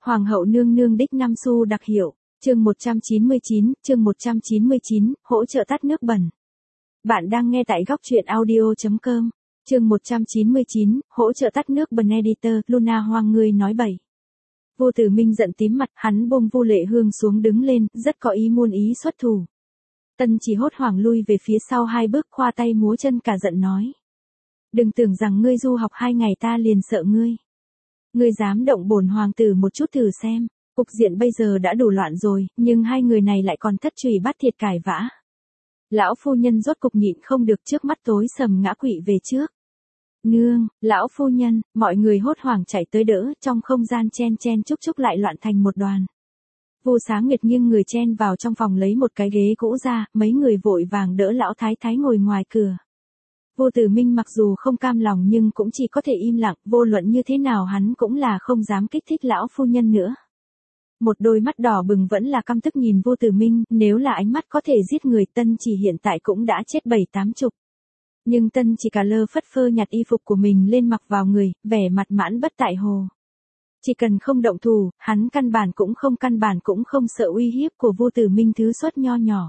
Hoàng hậu nương nương đích 5 xu đặc hiệu, chương 199, hỗ trợ tắt nước bẩn. Bạn đang nghe tại góc truyện audio.com, chương 199, hỗ trợ tắt nước bẩn editor, Luna Hoang ngươi nói bậy. Vô Tử Minh giận tím mặt, hắn buông Vu Lệ Hương xuống đứng lên, rất có ý muôn ý xuất thủ. Tân Chỉ hốt hoảng lui về phía sau 2 bước, khoa tay múa chân cả giận nói. Đừng tưởng rằng ngươi du học 2 ngày ta liền sợ ngươi. Ngươi dám động bổn hoàng tử một chút thử xem, cục diện bây giờ đã đủ loạn rồi, nhưng 2 người này lại còn thất trùy bắt thiệt cải vã. Lão phu nhân rốt cục nhịn không được, trước mắt tối sầm ngã quỵ về trước. Nương, lão phu nhân, mọi người hốt hoảng chạy tới đỡ, trong không gian chen chen chúc chúc lại loạn thành một đoàn. Vu Sáng Nguyệt nghiêng người chen vào trong phòng lấy một cái ghế cũ ra, mấy người vội vàng đỡ lão thái thái ngồi ngoài cửa. Vô Tử Minh mặc dù không cam lòng nhưng cũng chỉ có thể im lặng, vô luận như thế nào hắn cũng là không dám kích thích lão phu nhân nữa. Một đôi mắt đỏ bừng vẫn là căm tức nhìn Vô Tử Minh, nếu là ánh mắt có thể giết người, Tân Chỉ hiện tại cũng đã chết 7-80. Nhưng Tân Chỉ cả lơ phất phơ nhặt y phục của mình lên mặc vào người, vẻ mặt mãn bất tại hồ. Chỉ cần không động thủ, hắn căn bản cũng không sợ uy hiếp của Vô Tử Minh thứ xuất nho nhỏ.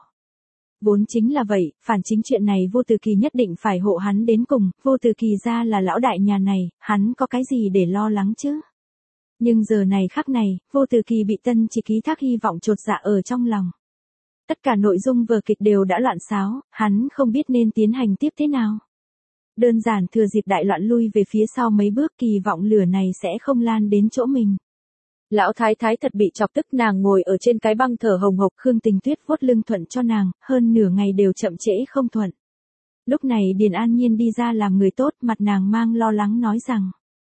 Vốn chính là vậy, phản chính chuyện này Vô Tử Kỳ nhất định phải hộ hắn đến cùng, Vô Tử Kỳ ra là lão đại nhà này, hắn có cái gì để lo lắng chứ? Nhưng giờ này khắc này, Vô Tử Kỳ bị Tân Chỉ ký thác hy vọng chột dạ ở trong lòng. Tất cả nội dung vở kịch đều đã loạn xáo, hắn không biết nên tiến hành tiếp thế nào. Đơn giản thừa dịp đại loạn lui về phía sau mấy bước, kỳ vọng lửa này sẽ không lan đến chỗ mình. Lão thái thái thật bị chọc tức, nàng ngồi ở trên cái băng thở hồng hộc, Khương Tình Tuyết vuốt lưng thuận cho nàng, hơn nửa ngày đều chậm trễ không thuận. Lúc này Điền An Nhiên đi ra làm người tốt, mặt nàng mang lo lắng nói rằng.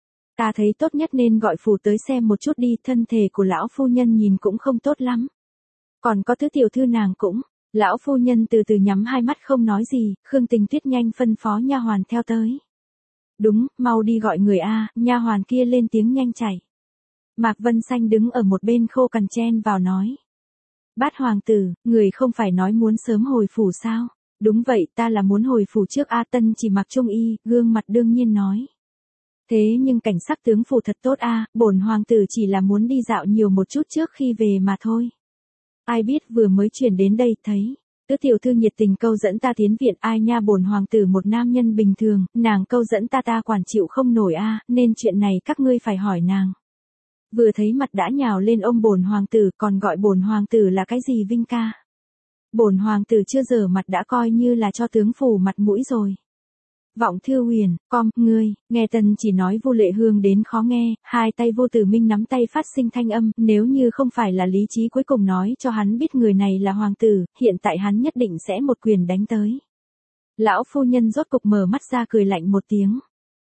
Ta thấy tốt nhất nên gọi phủ tới xem một chút đi, thân thể của lão phu nhân nhìn cũng không tốt lắm. Còn có thứ tiểu thư nàng cũng. Lão phu nhân từ từ nhắm 2 mắt không nói gì, Khương Tình Tuyết nhanh phân phó nha hoàn theo tới. Đúng, mau đi gọi người a, nha hoàn kia lên tiếng nhanh chảy. Mạc Vân Xanh đứng ở một bên khô cằn chen vào nói. Bát hoàng tử, người không phải nói muốn sớm hồi phủ sao? Đúng vậy, ta là muốn hồi phủ trước a. Tân Chỉ mặc trung y, gương mặt đương nhiên nói. Thế nhưng cảnh sắc tướng phủ thật tốt a, bổn hoàng tử chỉ là muốn đi dạo nhiều một chút trước khi về mà thôi. Ai biết vừa mới chuyển đến đây thấy, tứ tiểu thư nhiệt tình câu dẫn ta tiến viện, ai nha, bổn hoàng tử một nam nhân bình thường, nàng câu dẫn ta quản chịu không nổi a, nên chuyện này các ngươi phải hỏi nàng. Vừa thấy mặt đã nhào lên ôm bổn hoàng tử, còn gọi bổn hoàng tử là cái gì Vinh ca. Bổn hoàng tử chưa giờ mặt đã coi như là cho tướng phủ mặt mũi rồi. Vọng Thư Huyền, ngươi, nghe Tân Chỉ nói Vu Lệ Hương đến khó nghe, 2 tay Vô Tử Minh nắm tay phát sinh thanh âm, nếu như không phải là lý trí cuối cùng nói cho hắn biết người này là hoàng tử, hiện tại hắn nhất định sẽ một quyền đánh tới. Lão phu nhân rốt cục mở mắt ra cười lạnh một tiếng.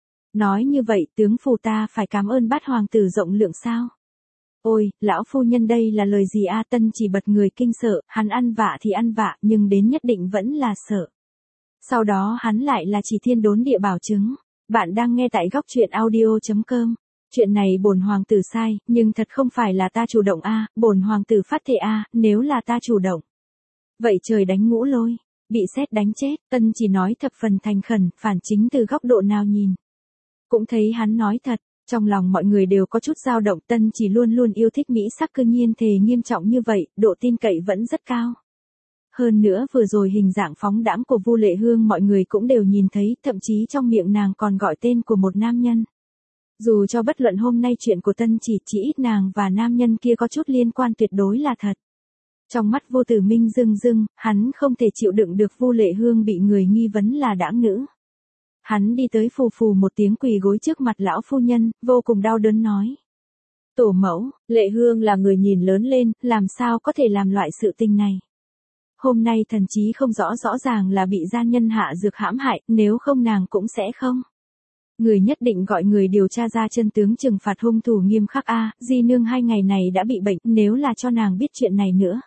Nói như vậy tướng phủ ta phải cảm ơn bát hoàng tử rộng lượng sao? Ôi, lão phu nhân đây là lời gì a? Tân Chỉ bật người kinh sợ, hắn ăn vạ thì ăn vạ, nhưng đến nhất định vẫn là sợ. Sau đó hắn lại là chỉ thiên đốn địa bảo chứng. Bạn đang nghe tại góc truyện audio.com. Chuyện này bổn hoàng tử sai, nhưng thật không phải là ta chủ động a, bổn hoàng tử phát thệ a, nếu là ta chủ động. Vậy trời đánh ngũ lôi, bị sét đánh chết, Tân Chỉ nói thập phần thành khẩn, phản chính từ góc độ nào nhìn. Cũng thấy hắn nói thật, trong lòng mọi người đều có chút dao động, Tân Chỉ luôn luôn yêu thích mỹ sắc, cư nhiên thề nghiêm trọng như vậy, độ tin cậy vẫn rất cao. Hơn nữa vừa rồi hình dạng phóng đãng của Vu Lệ Hương mọi người cũng đều nhìn thấy, thậm chí trong miệng nàng còn gọi tên của một nam nhân. Dù cho bất luận hôm nay chuyện của Tân Chỉ ít nàng và nam nhân kia có chút liên quan tuyệt đối là thật. Trong mắt Vô Tử Minh rưng rưng, hắn không thể chịu đựng được Vu Lệ Hương bị người nghi vấn là đãng nữ. Hắn đi tới phù phù một tiếng quỳ gối trước mặt lão phu nhân, vô cùng đau đớn nói. Tổ mẫu, Lệ Hương là người nhìn lớn lên, làm sao có thể làm loại sự tình này. Hôm nay thần chí không rõ ràng là bị gian nhân hạ dược hãm hại, nếu không nàng cũng sẽ không. Người nhất định gọi người điều tra ra chân tướng, trừng phạt hung thủ nghiêm khắc a. Di nương 2 ngày này đã bị bệnh, nếu là cho nàng biết chuyện này nữa.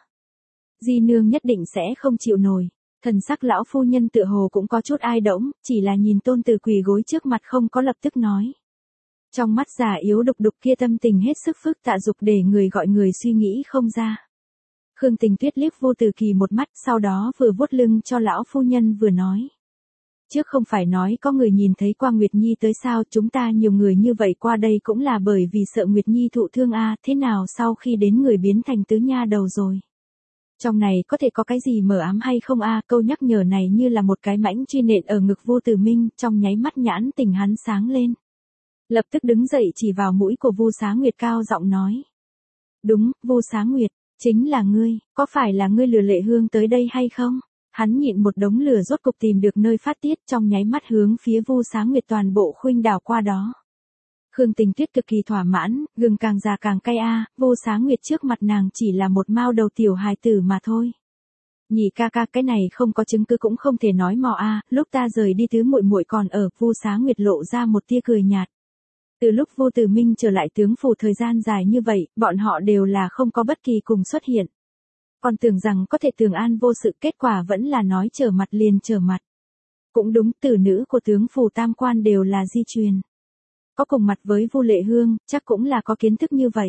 Di nương nhất định sẽ không chịu nổi. Thần sắc lão phu nhân tựa hồ cũng có chút ai đỗng, chỉ là nhìn tôn tử quỳ gối trước mặt không có lập tức nói. Trong mắt già yếu đục đục kia tâm tình hết sức phức tạ dục để người gọi người suy nghĩ không ra. Khương Tình Tuyết liếc Vô Tử Kỳ một mắt, sau đó vừa vuốt lưng cho lão phu nhân vừa nói. Trước không phải nói có người nhìn thấy qua Nguyệt Nhi tới sao, chúng ta nhiều người như vậy qua đây cũng là bởi vì sợ Nguyệt Nhi thụ thương thế nào sau khi đến người biến thành tứ nha đầu rồi. Trong này có thể có cái gì mờ ám hay không câu nhắc nhở này như là một cái mãnh truy nện ở ngực Vu Tử Minh, trong nháy mắt nhãn tình hắn sáng lên. Lập tức đứng dậy chỉ vào mũi của Vu Xá Nguyệt cao giọng nói. Đúng, Vu Xá Nguyệt, chính là ngươi, có phải là ngươi lừa Lệ Hương tới đây hay không? Hắn nhịn một đống lửa rốt cục tìm được nơi phát tiết, trong nháy mắt hướng phía Vu Xá Nguyệt toàn bộ khuynh đảo qua đó. Khương Tình Tuyết cực kỳ thỏa mãn, gừng càng già càng cay Vu Xá Nguyệt trước mặt nàng chỉ là một mao đầu tiểu hài tử mà thôi. Nhị ca ca, cái này không có chứng cứ cũng không thể nói mò lúc ta rời đi tứ muội muội còn ở, Vu Xá Nguyệt lộ ra một tia cười nhạt. Từ lúc Vu Tử Minh trở lại tướng phủ thời gian dài như vậy, bọn họ đều là không có bất kỳ cùng xuất hiện. Còn tưởng rằng có thể tường an vô sự, kết quả vẫn là nói trở mặt liền trở mặt. Cũng đúng, tử nữ của tướng phủ tam quan đều là di truyền. Có cùng mặt với Vu Lệ Hương, chắc cũng là có kiến thức như vậy.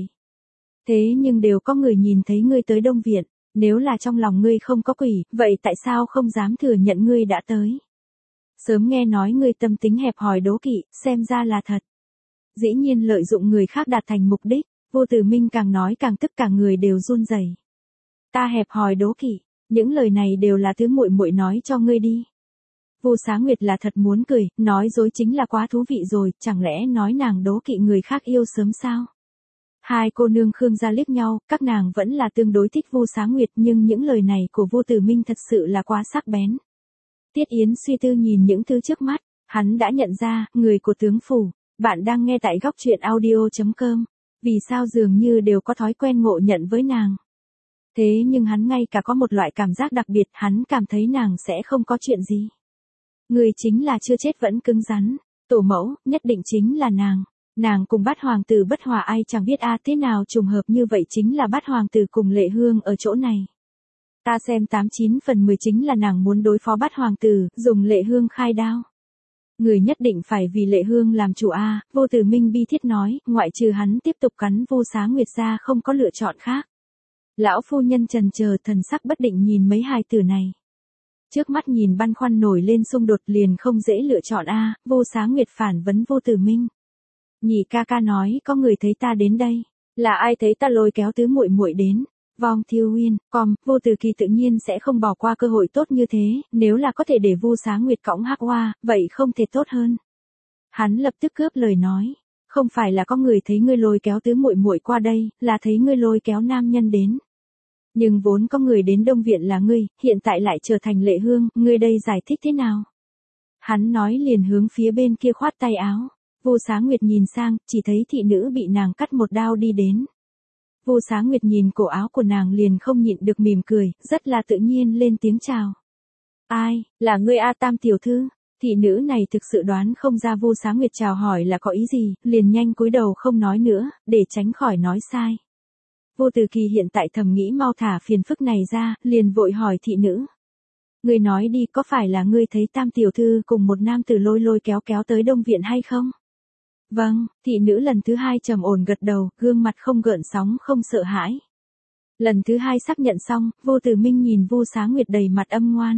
Thế nhưng đều có người nhìn thấy ngươi tới Đông Viện, nếu là trong lòng ngươi không có quỷ, vậy tại sao không dám thừa nhận ngươi đã tới? Sớm nghe nói ngươi tâm tính hẹp hòi đố kỵ, xem ra là thật. Dĩ nhiên lợi dụng người khác đạt thành mục đích, Vu Tử Minh càng nói càng tức, cả người đều run rẩy. Ta hẹp hòi đố kỵ, những lời này đều là thứ muội muội nói cho ngươi đi. Vu Xá Nguyệt là thật muốn cười, nói dối chính là quá thú vị rồi, chẳng lẽ nói nàng đố kỵ người khác yêu sớm sao? Hai cô nương Khương gia liếc nhau, các nàng vẫn là tương đối thích Vu Xá Nguyệt, nhưng những lời này của Vu Tử Minh thật sự là quá sắc bén. Tiết Yến suy tư nhìn những thứ trước mắt, hắn đã nhận ra, người của tướng phủ. Bạn đang nghe tại góc truyện audio.com. Vì sao dường như đều có thói quen ngộ nhận với nàng. Thế nhưng hắn ngay cả có một loại cảm giác đặc biệt, hắn cảm thấy nàng sẽ không có chuyện gì. Người chính là chưa chết vẫn cứng rắn. Tổ mẫu, nhất định chính là nàng. Nàng cùng Bát hoàng tử bất hòa ai chẳng biết thế nào trùng hợp như vậy chính là Bát hoàng tử cùng Lệ Hương ở chỗ này. Ta xem 89 phần 10 chính là nàng muốn đối phó Bát hoàng tử, dùng Lệ Hương khai đao. Người nhất định phải vì Lệ Hương làm chủ Vô Tử Minh bi thiết nói, ngoại trừ hắn tiếp tục cắn Vu Xá Nguyệt ra không có lựa chọn khác. Lão phu nhân trần chờ thần sắc bất định nhìn mấy hài tử này. Trước mắt nhìn băn khoăn nổi lên xung đột liền không dễ lựa chọn Vu Xá Nguyệt phản vấn Vô Tử Minh. Nhị ca ca nói có người thấy ta đến đây, là ai thấy ta lôi kéo tứ muội muội đến. Vong Thiêu Uyên, Vô Tử Kỳ tự nhiên sẽ không bỏ qua cơ hội tốt như thế, nếu là có thể để Vu Xá Nguyệt cõng Hắc Oa, vậy không thể tốt hơn. Hắn lập tức cướp lời nói, không phải là có người thấy ngươi lôi kéo tứ muội muội qua đây, là thấy ngươi lôi kéo nam nhân đến. Nhưng vốn có người đến Đông Viện là ngươi, hiện tại lại trở thành Lệ Hương, ngươi đây giải thích thế nào? Hắn nói liền hướng phía bên kia khoát tay áo, Vu Xá Nguyệt nhìn sang, chỉ thấy thị nữ bị nàng cắt một đao đi đến. Vu Xá Nguyệt nhìn cổ áo của nàng liền không nhịn được mỉm cười, rất là tự nhiên lên tiếng chào. Ai, là ngươi Tam tiểu thư? Thị nữ này thực sự đoán không ra Vu Xá Nguyệt chào hỏi là có ý gì, liền nhanh cúi đầu không nói nữa, để tránh khỏi nói sai. Vô Tử Kỳ hiện tại thầm nghĩ mau thả phiền phức này ra, liền vội hỏi thị nữ. Ngươi nói đi, có phải là ngươi thấy Tam tiểu thư cùng một nam tử lôi kéo tới Đông Viện hay không? Vâng, thị nữ lần thứ hai trầm ổn gật đầu, gương mặt không gợn sóng không sợ hãi. Lần thứ hai xác nhận xong, Vô Tử Minh nhìn Vu Xá Nguyệt đầy mặt âm ngoan.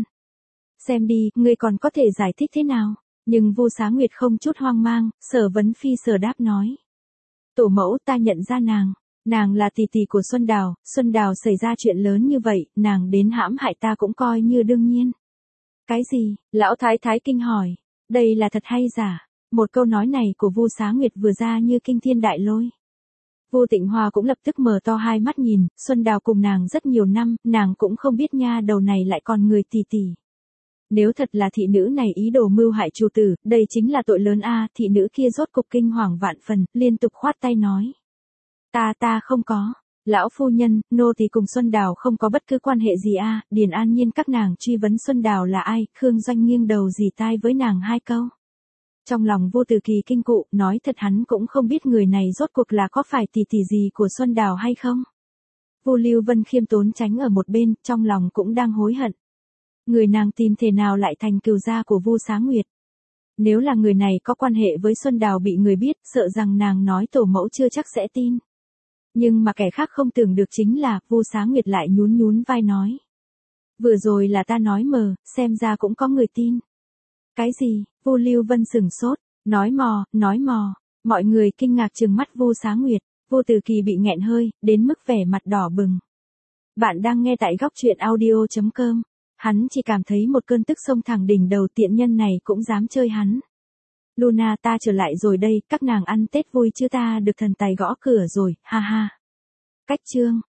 Xem đi, ngươi còn có thể giải thích thế nào? Nhưng Vu Xá Nguyệt không chút hoang mang, sở vấn phi sở đáp nói. Tổ mẫu, ta nhận ra nàng là tỷ tỷ của Xuân Đào xảy ra chuyện lớn như vậy, nàng đến hãm hại ta cũng coi như đương nhiên. Cái gì? Lão thái thái kinh hỏi, đây là thật hay giả? Một câu nói này của Vu Xá Nguyệt vừa ra như kinh thiên đại lôi. Vu Tịnh Hòa cũng lập tức mở to hai mắt nhìn, Xuân Đào cùng nàng rất nhiều năm, nàng cũng không biết nha đầu này lại còn người tỷ tỷ. Nếu thật là thị nữ này ý đồ mưu hại chủ tử, đây chính là tội lớn thị nữ kia rốt cục kinh hoàng vạn phần, liên tục khoát tay nói. Ta không có. Lão phu nhân, nô tỳ cùng Xuân Đào không có bất cứ quan hệ gì Điền An Nhiên các nàng truy vấn Xuân Đào là ai, Khương Doanh nghiêng đầu dì tai với nàng hai câu. Trong lòng Vô Tử Kỳ kinh cụ, nói thật hắn cũng không biết người này rốt cuộc là có phải tỷ tỷ gì của Xuân Đào hay không. Vu Lưu Vân khiêm tốn tránh ở một bên, trong lòng cũng đang hối hận. Người nàng tin thể nào lại thành cừu gia của Vu Xá Nguyệt. Nếu là người này có quan hệ với Xuân Đào bị người biết, sợ rằng nàng nói tổ mẫu chưa chắc sẽ tin. Nhưng mà kẻ khác không tưởng được chính là, Vu Xá Nguyệt lại nhún vai nói. Vừa rồi là ta nói mờ, xem ra cũng có người tin. Cái gì? Vu Lưu Vân sửng sốt, nói mò. Mọi người kinh ngạc trừng mắt Vu Xá Nguyệt, Vu Từ Kỳ bị nghẹn hơi, đến mức vẻ mặt đỏ bừng. Bạn đang nghe tại góc truyện audio.com. Hắn chỉ cảm thấy một cơn tức xông thẳng đỉnh đầu, tiện nhân này cũng dám chơi hắn. Luna, ta trở lại rồi đây, các nàng ăn Tết vui chứ, ta được thần tài gõ cửa rồi, ha ha. Cách chương.